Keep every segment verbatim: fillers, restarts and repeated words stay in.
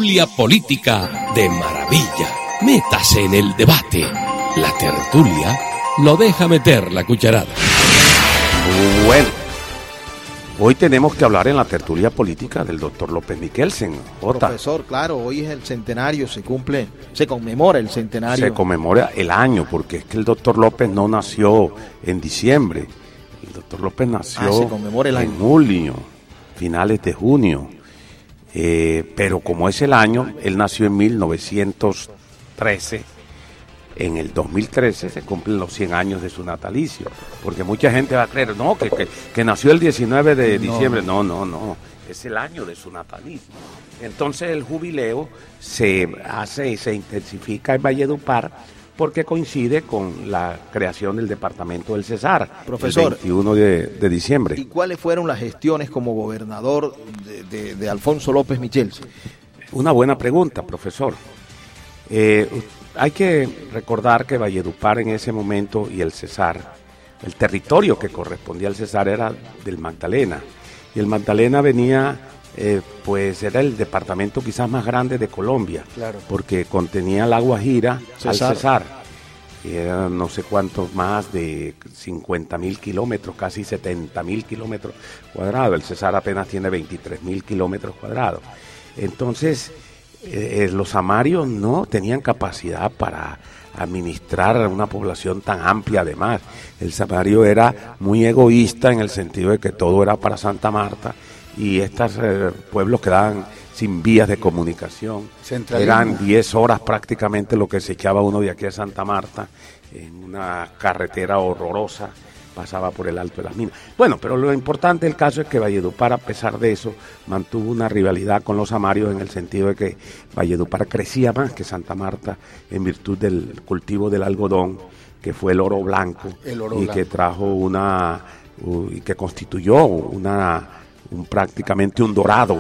tertulia política de maravilla. Métase en el debate. La tertulia lo deja meter la cucharada. Bueno, hoy tenemos que hablar en la tertulia política del doctor López Michelsen. Jota. Profesor, claro, hoy es el centenario, se cumple, se conmemora el centenario. Se conmemora el año, porque es que el doctor López no nació en diciembre. El doctor López nació ah, se conmemora el año. en julio, finales de junio. Eh, pero como es el año, él nació en mil novecientos trece. En el dos mil trece se cumplen los cien años de su natalicio, porque mucha gente va a creer, no, que, que, que nació el diecinueve de diciembre, no, no, no, es el año de su natalicio. Entonces el jubileo se hace y se intensifica en Valledupar porque coincide con la creación del departamento del Cesar, profesor, el veintiuno de, de diciembre. ¿Y cuáles fueron las gestiones como gobernador de, de, de Alfonso López Michelsen? Una buena pregunta, profesor. Eh, Hay que recordar que Valledupar en ese momento y el Cesar, el territorio que correspondía al Cesar era del Magdalena. Y el Magdalena venía, eh, pues era el departamento quizás más grande de Colombia, claro, porque contenía la Guajira Cesar. al Cesar. Y eran no sé cuántos más de cincuenta mil kilómetros, casi setenta mil kilómetros cuadrados. El Cesar apenas tiene veintitrés mil kilómetros cuadrados. Entonces, Eh, los samarios no tenían capacidad para administrar a una población tan amplia. Además, el samario era muy egoísta en el sentido de que todo era para Santa Marta y estos eh, pueblos quedaban sin vías de comunicación. Eran diez horas prácticamente lo que se echaba uno de aquí a Santa Marta en una carretera horrorosa. Pasaba por el Alto de las Minas. Bueno, pero lo importante del caso es que Valledupar, a pesar de eso, mantuvo una rivalidad con los samarios en el sentido de que Valledupar crecía más que Santa Marta en virtud del cultivo del algodón, que fue el oro blanco, el oro y blanco. que trajo una, uh, y que constituyó una, un, prácticamente un dorado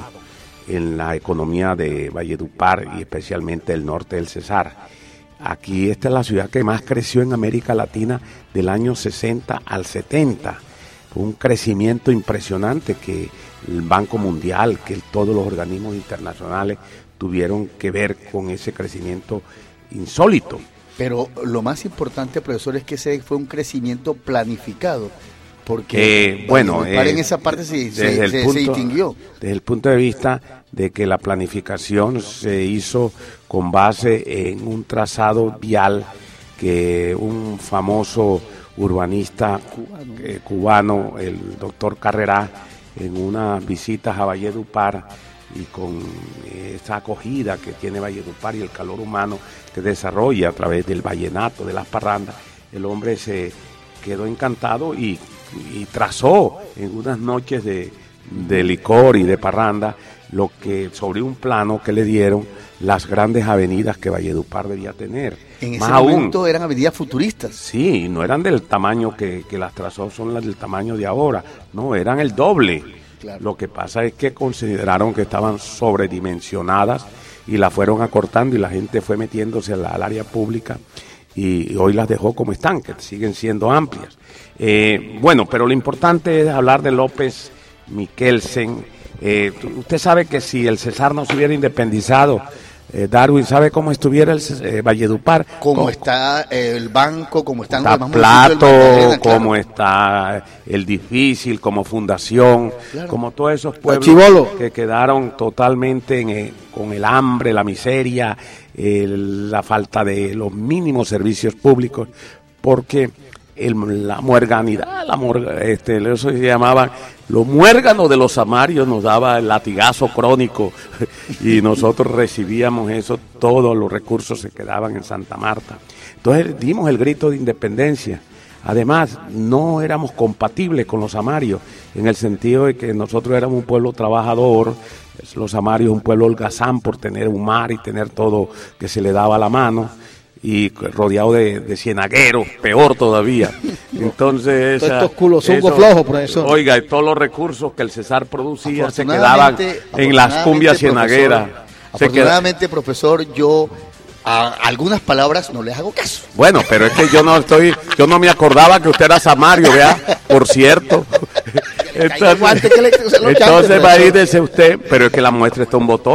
en la economía de Valledupar y especialmente el norte del Cesar. Aquí esta es la ciudad que más creció en América Latina del año sesenta al setenta. Fue un crecimiento impresionante que el Banco Mundial, que todos los organismos internacionales tuvieron que ver con ese crecimiento insólito. Pero lo más importante, profesor, es que ese fue un crecimiento planificado. Porque eh, bueno, eh, en eh, esa parte se, desde se, el se, punto, se distinguió. Desde el punto de vista de que la planificación se hizo con base en un trazado vial que un famoso urbanista cubano, eh, cubano el doctor Carrera, en unas visitas a Valledupar y con esa acogida que tiene Valledupar y el calor humano que desarrolla a través del vallenato, de las parrandas, el hombre se quedó encantado y y trazó en unas noches de, de licor y de parranda lo que sobre un plano que le dieron las grandes avenidas que Valledupar debía tener. En ese Más momento aún, eran avenidas futuristas. Sí, no eran del tamaño que, que las trazó, son las del tamaño de ahora, no, eran el doble. Claro. Lo que pasa es que consideraron que estaban sobredimensionadas y las fueron acortando y la gente fue metiéndose al, al área pública y, y hoy las dejó como están, que siguen siendo amplias. Eh, bueno, pero lo importante es hablar de López Michelsen. Eh, usted sabe que si el Cesar no se hubiera independizado, eh, Darwin, ¿sabe cómo estuviera el eh, Valledupar? Cómo ¿Cómo está el banco, cómo están está los demás Plato, municipios, cómo claro. está el Difícil, como Fundación, Claro. como todos esos pueblos Chibolo. que quedaron totalmente en, eh, con el hambre, la miseria, eh, la falta de los mínimos servicios públicos, porque el, la muerganidad, la muerga, este, eso se llamaba, lo muérgano de los samarios nos daba el latigazo crónico y nosotros recibíamos eso, todos los recursos se quedaban en Santa Marta. Entonces dimos el grito de independencia. Además, no éramos compatibles con los samarios, en el sentido de que nosotros éramos un pueblo trabajador, los samarios un pueblo holgazán por tener un mar y tener todo que se le daba a la mano, y rodeado de, de cienagueros, peor todavía. Entonces, todos esa, estos culos son eso, flojos, profesor. Oiga, y todos los recursos que el Cesar producía se quedaban en las cumbias cienagueras. Afortunadamente, profesor, yo a algunas palabras no les hago caso. Bueno, pero es que yo no estoy, yo no me acordaba que usted era samario, vea, por cierto. Entonces, entonces va a irse usted, pero es que la muestra está un botón.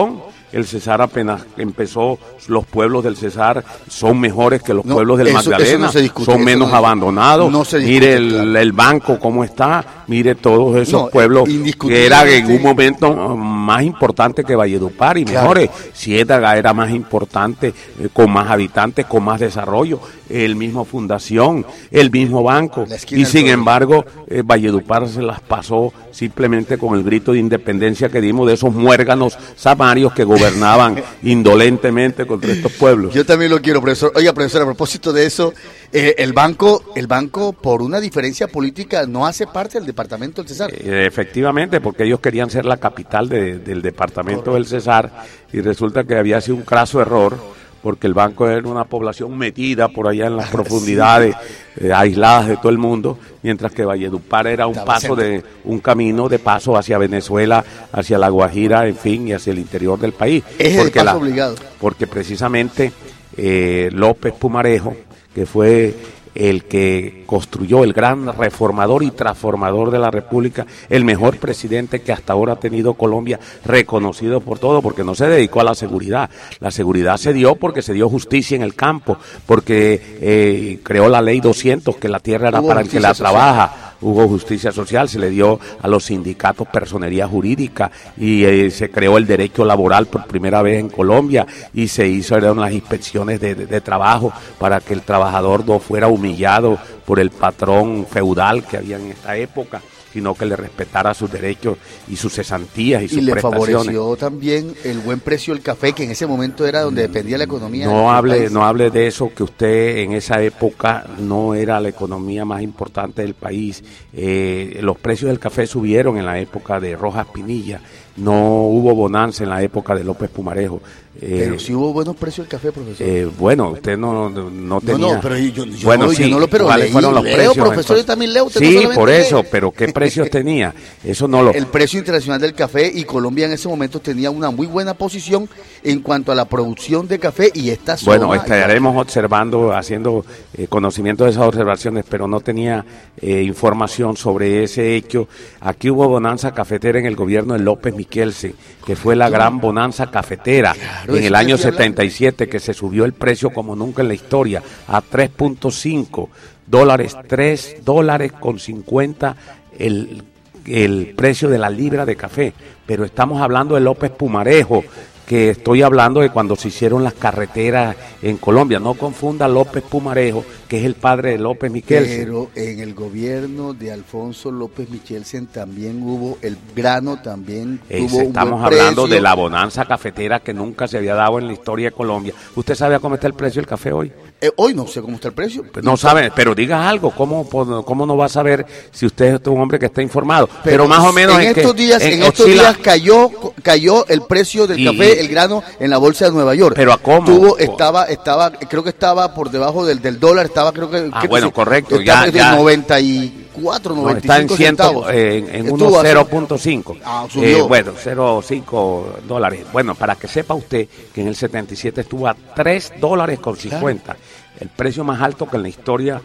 el Cesar apenas empezó, los pueblos del Cesar son mejores que los No, pueblos del eso- Magdalena, eso no se discute, son eso menos no- abandonados, no se discute, mire el, claro. el banco cómo está, mire todos esos No, pueblos que eran en indiscutiblemente- un momento más importante que Valledupar y Claro. mejores. Ciénaga era más importante, eh, con más habitantes, con más desarrollo, el mismo fundación, el mismo banco, La esquina y del sin pueblo. embargo eh, Valledupar se las pasó simplemente con el grito de independencia que dimos de esos muérganos samarios que gobernaban indolentemente contra estos pueblos. Yo también lo quiero, profesor. Oiga, profesor, a propósito de eso, eh, el banco, el banco por una diferencia política no hace parte del departamento del Cesar. Eh, Efectivamente, porque ellos querían ser la capital de- del departamento del Cesar y resulta que había sido un craso error porque el banco era una población metida por allá en las profundidades, eh, aisladas de todo el mundo, mientras que Valledupar era un Estaba paso cerca. de un camino de paso hacia Venezuela, hacia La Guajira, en fin, y hacia el interior del país. Eje de Porque paso la- obligado. Porque precisamente eh, López Pumarejo, que fue el que construyó, el gran reformador y transformador de la República, el mejor presidente que hasta ahora ha tenido Colombia, reconocido por todo, porque no se dedicó a la seguridad. La seguridad se dio porque se dio justicia en el campo, porque eh, creó la ley doscientos, que la tierra era Hubo para el que justicia la social. trabaja. Hubo justicia social, se le dio a los sindicatos personería jurídica y eh, se creó el derecho laboral por primera vez en Colombia y se hicieron las inspecciones de, de- de trabajo para que el trabajador no fuera humillado por el patrón feudal que había en esta época, sino que le respetara sus derechos y sus cesantías y, Y sus le prestaciones. favoreció también el buen precio del café, que en ese momento era donde dependía la economía. del No hable, país. no hable de eso, que usted en esa época no era la economía más importante del país. Eh, los precios del café subieron en la época de Rojas Pinilla. No hubo bonanza en la época de López Pumarejo. Eh, Pero sí hubo buenos precios del café, profesor. eh, bueno, usted no, no, no tenía. No, no, pero yo- yo bueno, no- yo sí, no lo- pero ¿cuáles leí, fueron los leo, precios, profesor, entonces? yo también leo, usted no Sí, solamente por lee. eso, pero ¿qué precios tenía? Eso no lo. El precio internacional del café, y Colombia en ese momento tenía una muy buena posición en cuanto a la producción de café, y esta zona... Bueno, estaremos observando, haciendo eh, conocimiento de esas observaciones, pero no tenía eh, información sobre ese hecho. Aquí hubo bonanza cafetera en el gobierno de López Miquelsen, que fue la gran bonanza cafetera Claro, en eso el te año estoy hablando. setenta y siete, que se subió el precio como nunca en la historia, a tres punto cinco dólares, tres dólares con cincuenta el, el precio de la libra de café. Pero estamos hablando de López Pumarejo, que estoy hablando de cuando se hicieron las carreteras en Colombia. No confunda López Pumarejo, que es el padre de López Miquelsen. Pero en el gobierno de Alfonso López Michelsen también hubo, el grano también Eh, tuvo un estamos buen hablando precio. de la bonanza cafetera que nunca se había dado en la historia de Colombia. ¿Usted sabe a cómo está el precio del café hoy? Eh, hoy no sé cómo está el precio. Pues no sabe, pero diga algo. ¿Cómo, cómo no va a saber si usted es un hombre que está informado? Pero, más o menos en en que- estos días, en en estos oscila- días cayó cayó el precio del Y- café, el grano en la bolsa de Nueva York. ¿Pero a cómo? Tuvo, estaba, estaba, creo que estaba por debajo del, del dólar, estaba creo que. Ah, creo bueno, que sí, correcto, estaba ya- de ya. noventa y cuatro, No, noventa y está en cinco ciento, centavos. eh, en, en Estuvo unos hace- cero punto cinco. Ah, subió. Eh, bueno, cero punto cinco dólares. Bueno, para que sepa usted que en el setenta y siete estuvo a tres dólares con cincuenta. El precio más alto que en la historia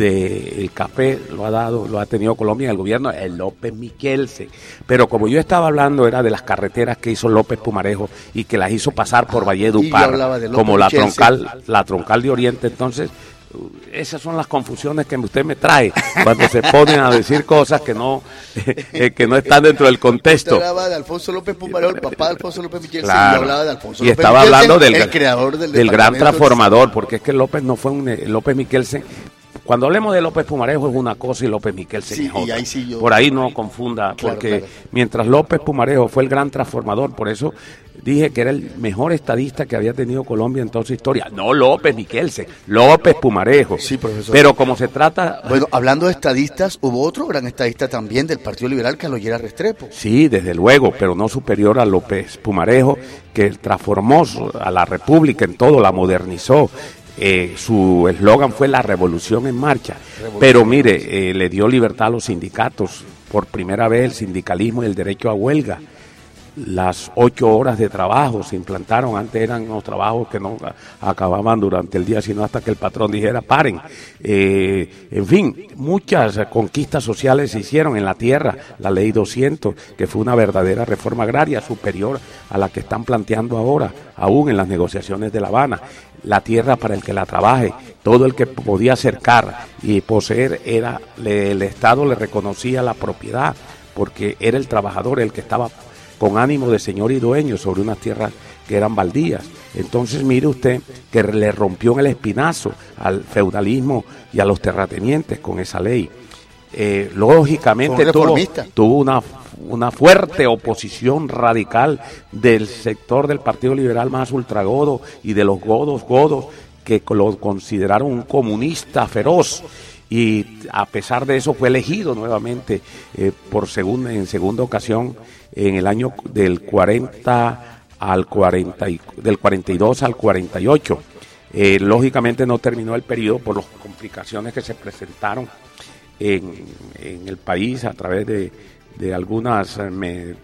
del café lo ha dado, lo ha tenido Colombia en el gobierno, el López Miquelsen. Pero como yo estaba hablando, era de las carreteras que hizo López Pumarejo y que las hizo pasar por y yo Valledupar, hablaba de López como la Miquelsen. troncal, la troncal de Oriente. Entonces, esas son las confusiones que usted me trae cuando se ponen a decir cosas que no eh, que no están dentro del Usted contexto. hablaba de Alfonso López Pumarejo, el papá de Alfonso López Michelsen, y Claro. hablaba de Alfonso Y López estaba Michelsen, hablando del, el creador del, del gran departamento. transformador, porque es que López no fue un eh, López Miquelsen. Cuando hablemos de López Pumarejo es una cosa y López Miquelsen Sí, es y otra. ahí sí yo- Por ahí no confunda, Claro, porque claro. mientras López Pumarejo fue el gran transformador, por eso dije que era el mejor estadista que había tenido Colombia en toda su historia. No López Miquelsen, López Pumarejo. Sí, profesor. Pero como se trata... Bueno, hablando de estadistas, hubo otro gran estadista también del Partido Liberal, Carlos Lleras Restrepo. Sí, desde luego, pero no superior a López Pumarejo, que transformó a la República en todo, la modernizó. Eh, su eslogan fue la revolución en marcha. Revolución. Pero mire, eh, le dio libertad a los sindicatos, por primera vez el sindicalismo y el derecho a huelga. las ocho horas de trabajo se implantaron. Antes eran unos trabajos que no acababan durante el día, sino hasta que el patrón dijera paren. Eh, en fin, muchas conquistas sociales se hicieron en la tierra. La ley doscientos, que fue una verdadera reforma agraria superior a la que están planteando ahora, aún en las negociaciones de La Habana. La tierra para el que la trabaje, todo el que podía cercar y poseer, era le, el Estado le reconocía la propiedad, porque era el trabajador el que estaba con ánimo de señor y dueño sobre unas tierras que eran baldías. Entonces mire usted que le rompió en el espinazo al feudalismo y a los terratenientes con esa ley. Eh, lógicamente tuvo, tuvo una, una fuerte oposición radical del sector del Partido Liberal más ultragodo y de los godos godos, que lo consideraron un comunista feroz. Y a pesar de eso fue elegido nuevamente eh, por segunda, en segunda ocasión en el año del cuarenta al cuarenta, del cuarenta y dos al cuarenta y ocho. Eh, lógicamente no terminó el periodo por las complicaciones que se presentaron en, en el país a través de, de algunas me,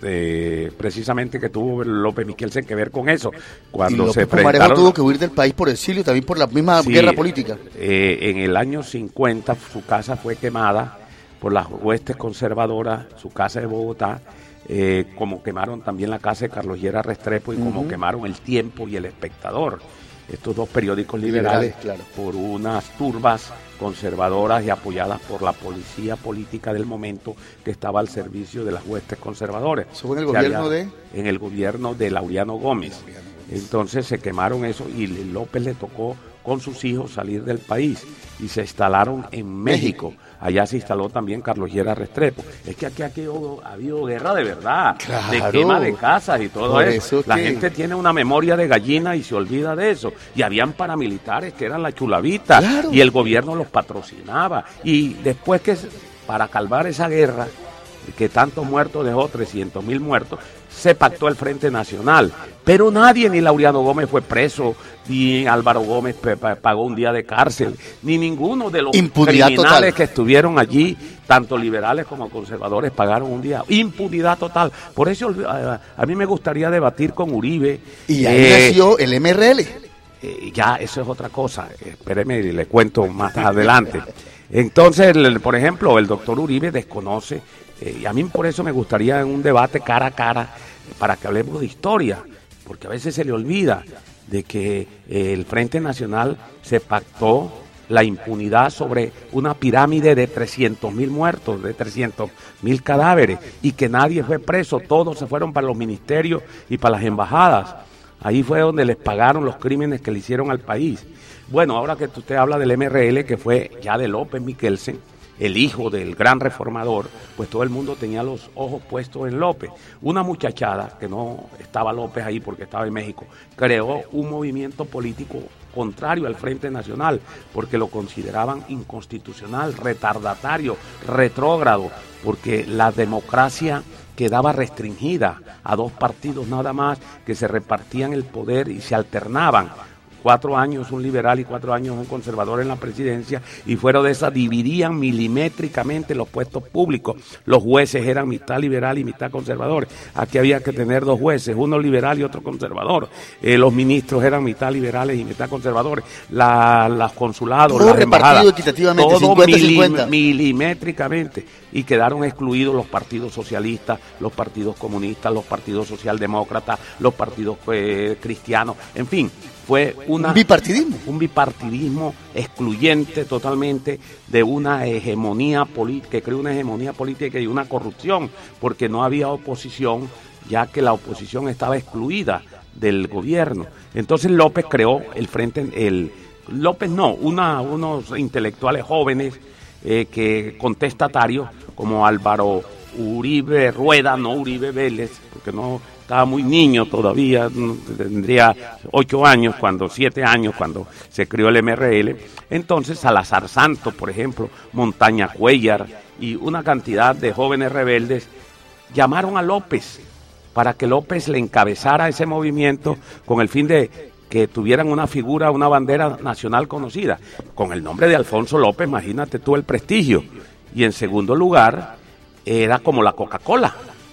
eh, precisamente que tuvo López Michelsen que ver con eso. Cuando y López se Pumarejo presentaron, tuvo que huir del país por exilio, también por la misma sí, guerra política. Eh, en el año cincuenta su casa fue quemada por las huestes conservadoras, su casa de Bogotá, eh, como quemaron también la casa de Carlos Llera Restrepo y uh-huh. como quemaron El Tiempo y El Espectador, estos dos periódicos liberales, liberales claro. por unas turbas conservadoras y apoyadas por la policía política del momento que estaba al servicio de las huestes conservadoras. ¿Eso fue en el gobierno había, de? En el gobierno de Laureano Gómez. Laureano Gómez. Entonces se quemaron eso y López le tocó con sus hijos salir del país y se instalaron en México. México. Allá se instaló también Carlos Llera Restrepo. Es que aquí, aquí ha habido guerra de verdad, claro. de quema de casas y todo eso. eso la que... gente tiene una memoria de gallina y se olvida de eso. Y habían paramilitares que eran la chulavita, claro. y el gobierno los patrocinaba. Y después que, para calmar esa guerra, que tantos muertos dejó, trescientos mil muertos, se pactó el Frente Nacional, pero nadie, ni Laureano Gómez fue preso, ni Álvaro Gómez pagó un día de cárcel, ni ninguno de los impunidad criminales total. que estuvieron allí, tanto liberales como conservadores, pagaron un día. Impunidad total. Por eso a, a mí me gustaría debatir con Uribe. Y ahí eh, nació el M R L. Eh, ya, eso es otra cosa. Espéreme, le cuento más adelante. Entonces, el, por ejemplo, el doctor Uribe desconoce, eh, y a mí por eso me gustaría un debate cara a cara, para que hablemos de historia, porque a veces se le olvida de que eh, el Frente Nacional se pactó la impunidad sobre una pirámide de trescientos mil muertos, de trescientos mil cadáveres, y que nadie fue preso, todos se fueron para los ministerios y para las embajadas. Ahí fue donde les pagaron los crímenes que le hicieron al país. Bueno, ahora que usted habla del M R L, que fue ya de López Michelsen, el hijo del gran reformador, pues todo el mundo tenía los ojos puestos en López. Una muchachada, que no estaba López ahí porque estaba en México, creó un movimiento político contrario al Frente Nacional, porque lo consideraban inconstitucional, retardatario, retrógrado, porque la democracia quedaba restringida a dos partidos nada más que se repartían el poder y se alternaban. Cuatro años un liberal y cuatro años un conservador en la presidencia, y fuera de esa dividían milimétricamente los puestos públicos. Los jueces eran mitad liberal y mitad conservador. Aquí había que tener dos jueces, uno liberal y otro conservador. Eh, los ministros eran mitad liberales y mitad conservadores. La, los consulados, todo las embajadas, equitativamente, todo cincuenta cincuenta. Mili, milimétricamente. Y quedaron excluidos los partidos socialistas, los partidos comunistas, los partidos socialdemócratas, los partidos eh, cristianos, en fin. Fue una, un bipartidismo. Un bipartidismo excluyente totalmente de una hegemonía política, que creó una hegemonía política y una corrupción, porque no había oposición, ya que la oposición estaba excluida del gobierno. Entonces López creó el frente, el López no, una, unos intelectuales jóvenes eh, que contestatarios, como Álvaro Uribe Rueda, no Uribe Vélez, porque no estaba muy niño todavía, tendría ocho años, cuando siete años, cuando se creó el M R L. Entonces Salazar Santos, por ejemplo, Montaña Cuellar y una cantidad de jóvenes rebeldes llamaron a López para que López le encabezara ese movimiento con el fin de que tuvieran una figura, una bandera nacional conocida. Con el nombre de Alfonso López, imagínate tú el prestigio. Y en segundo lugar, era como la Coca-Cola.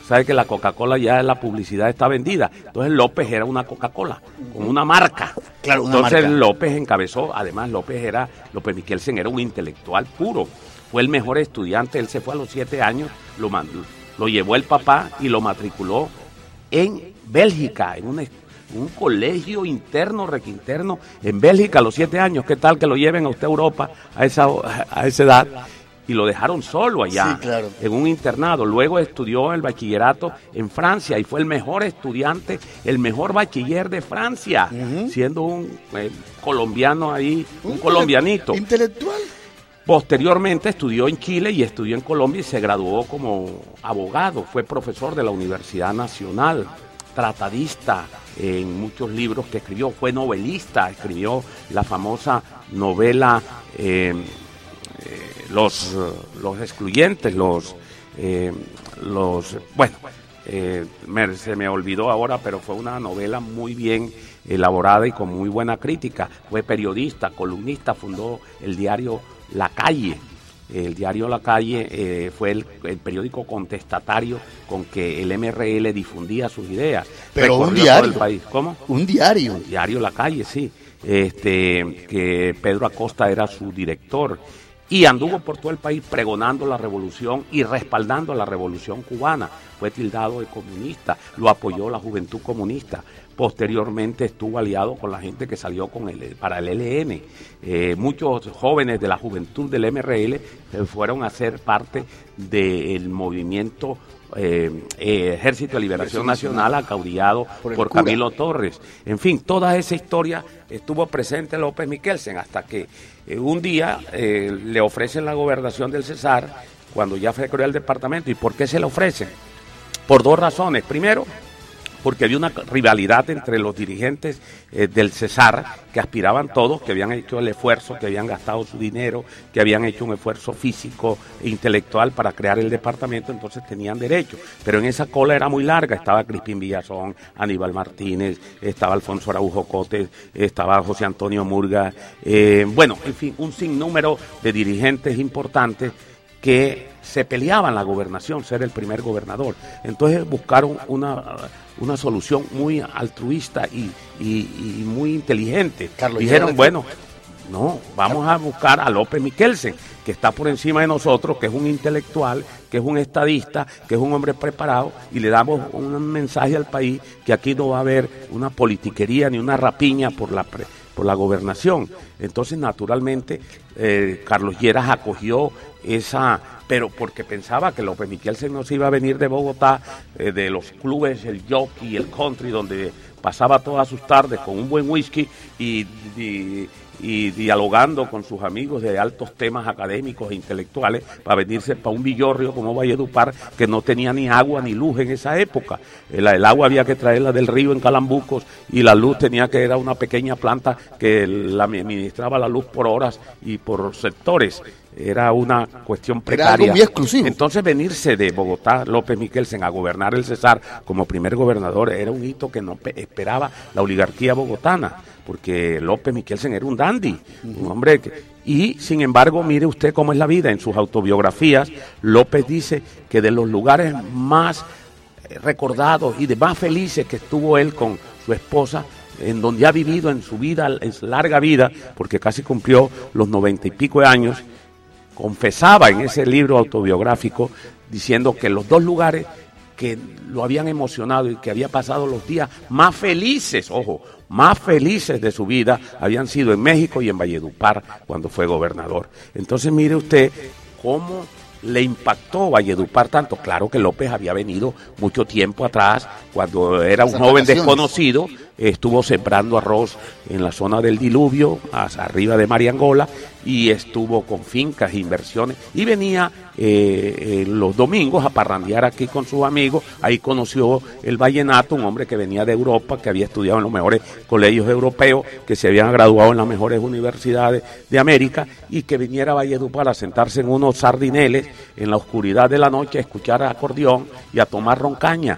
Sabe que la Coca-Cola ya la publicidad está vendida. Entonces López era una Coca-Cola, con una marca. Claro, una Entonces marca. López encabezó, además López era, López Michelsen era un intelectual puro. Fue el mejor estudiante, él se fue a los siete años, lo, mandó, lo llevó el papá y lo matriculó en Bélgica, en una, un colegio interno, requinterno, en Bélgica a los siete años. ¿Qué tal que lo lleven a usted a Europa a esa, a esa edad? Y lo dejaron solo allá, sí, claro. en un internado. Luego estudió el bachillerato en Francia y fue el mejor estudiante, el mejor bachiller de Francia, uh-huh. siendo un eh, colombiano ahí, un, un colombianito. Intelectual. Posteriormente estudió en Chile y estudió en Colombia y se graduó como abogado. Fue profesor de la Universidad Nacional, tratadista en muchos libros que escribió. Fue novelista, escribió la famosa novela eh, eh, Los, los excluyentes, los, eh, los bueno, eh, me, se me olvidó ahora, pero fue una novela muy bien elaborada y con muy buena crítica. Fue periodista, columnista, fundó el diario La Calle. El diario La Calle eh, fue el, el periódico contestatario con que el M R L difundía sus ideas. Pero Recorrió un diario. todo el país. ¿Cómo? Un diario. El diario La Calle, sí. Este, que Pedro Acosta era su director. Y anduvo por todo el país pregonando la revolución y respaldando la revolución cubana. Fue tildado de comunista, lo apoyó la Juventud Comunista. Posteriormente estuvo aliado con la gente que salió con el, para el E L N. Eh, muchos jóvenes de la juventud del M R L eh, fueron a ser parte del movimiento eh, eh, Ejército de Liberación Nacional, acaudillado por, por Camilo Torres. En fin, toda esa historia estuvo presente López Michelsen hasta que eh, un día eh, le ofrecen la gobernación del Cesar cuando ya se creó el departamento. ¿Y por qué se le ofrecen? Por dos razones. Primero, porque había una rivalidad entre los dirigentes eh, del Cesar, que aspiraban todos, que habían hecho el esfuerzo, que habían gastado su dinero, que habían hecho un esfuerzo físico e intelectual para crear el departamento, entonces tenían derecho. Pero en esa cola era muy larga, estaba Crispín Villazón, Aníbal Martínez, estaba Alfonso Araujo Cotes, estaba José Antonio Murga, eh, bueno, en fin, un sinnúmero de dirigentes importantes que se peleaban la gobernación, ser el primer gobernador. Entonces buscaron una, una solución muy altruista y, y, y muy inteligente. Carlos, dijeron, bueno, no, vamos a buscar a López Michelsen, que está por encima de nosotros, que es un intelectual, que es un estadista, que es un hombre preparado, y le damos un mensaje al país que aquí no va a haber una politiquería ni una rapiña por la pre, por la gobernación. Entonces, naturalmente, eh, Carlos Lleras acogió esa, pero porque pensaba que López Michelsen no se iba a venir de Bogotá, eh, de los clubes, el jockey, el country, donde pasaba todas sus tardes con un buen whisky y, y, y dialogando con sus amigos de altos temas académicos e intelectuales, para venirse para un villorrio como Valledupar, que no tenía ni agua ni luz en esa época. El, el agua había que traerla del río en Calambucos y la luz tenía que ir a una pequeña planta que la administraba la luz por horas y por sectores. Era una cuestión precaria. Era algo muy exclusivo. Entonces venirse de Bogotá, López Michelsen, a gobernar el Cesar como primer gobernador era un hito que no esperaba la oligarquía bogotana, porque López Michelsen era un dandy, un hombre que... Y, sin embargo, mire usted cómo es la vida. En sus autobiografías, López dice que de los lugares más recordados y de más felices que estuvo él con su esposa, en donde ha vivido en su vida, en su larga vida, porque casi cumplió los noventa y pico de años, confesaba en ese libro autobiográfico diciendo que los dos lugares que lo habían emocionado y que había pasado los días más felices, ojo, más felices de su vida, habían sido en México y en Valledupar cuando fue gobernador. Entonces mire usted cómo le impactó Valledupar tanto. Claro que López había venido mucho tiempo atrás, cuando era un joven desconocido, estuvo sembrando arroz en la zona del diluvio, hacia arriba de Mariangola, y estuvo con fincas, inversiones, y venía eh, eh, los domingos a parrandear aquí con sus amigos. Ahí conoció el vallenato, un hombre que venía de Europa, que había estudiado en los mejores colegios europeos, que se habían graduado en las mejores universidades de América, y que viniera a Valledupar a sentarse en unos sardineles en la oscuridad de la noche a escuchar acordeón y a tomar roncaña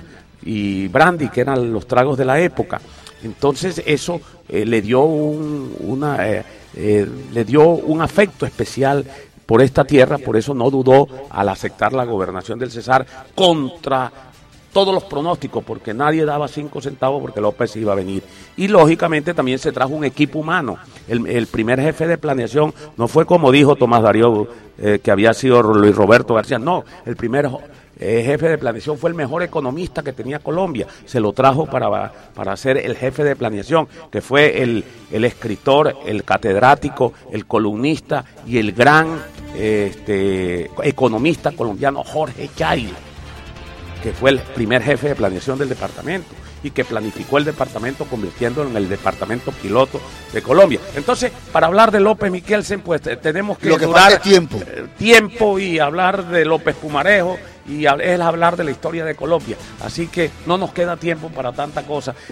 y brandy, que eran los tragos de la época. Entonces eso eh, le dio un, una, eh, eh, le dio un afecto especial por esta tierra, por eso no dudó al aceptar la gobernación del Cesar contra todos los pronósticos, porque nadie daba cinco centavos porque López iba a venir. Y lógicamente también se trajo un equipo humano. El, el primer jefe de planeación no fue como dijo Tomás Darío, eh, que había sido Luis Roberto García, no, el primer eh, jefe de planeación fue el mejor economista que tenía Colombia, se lo trajo para, para ser el jefe de planeación, que fue el, el escritor, el catedrático, el columnista y el gran eh, este, economista colombiano Jorge Chávez, que fue el primer jefe de planeación del departamento y que planificó el departamento convirtiéndolo en el departamento piloto de Colombia. Entonces, para hablar de López Miquelsen, pues tenemos que, Lo que durar tiempo. tiempo y hablar de López Pumarejo y es hablar de la historia de Colombia. Así que no nos queda tiempo para tanta cosa.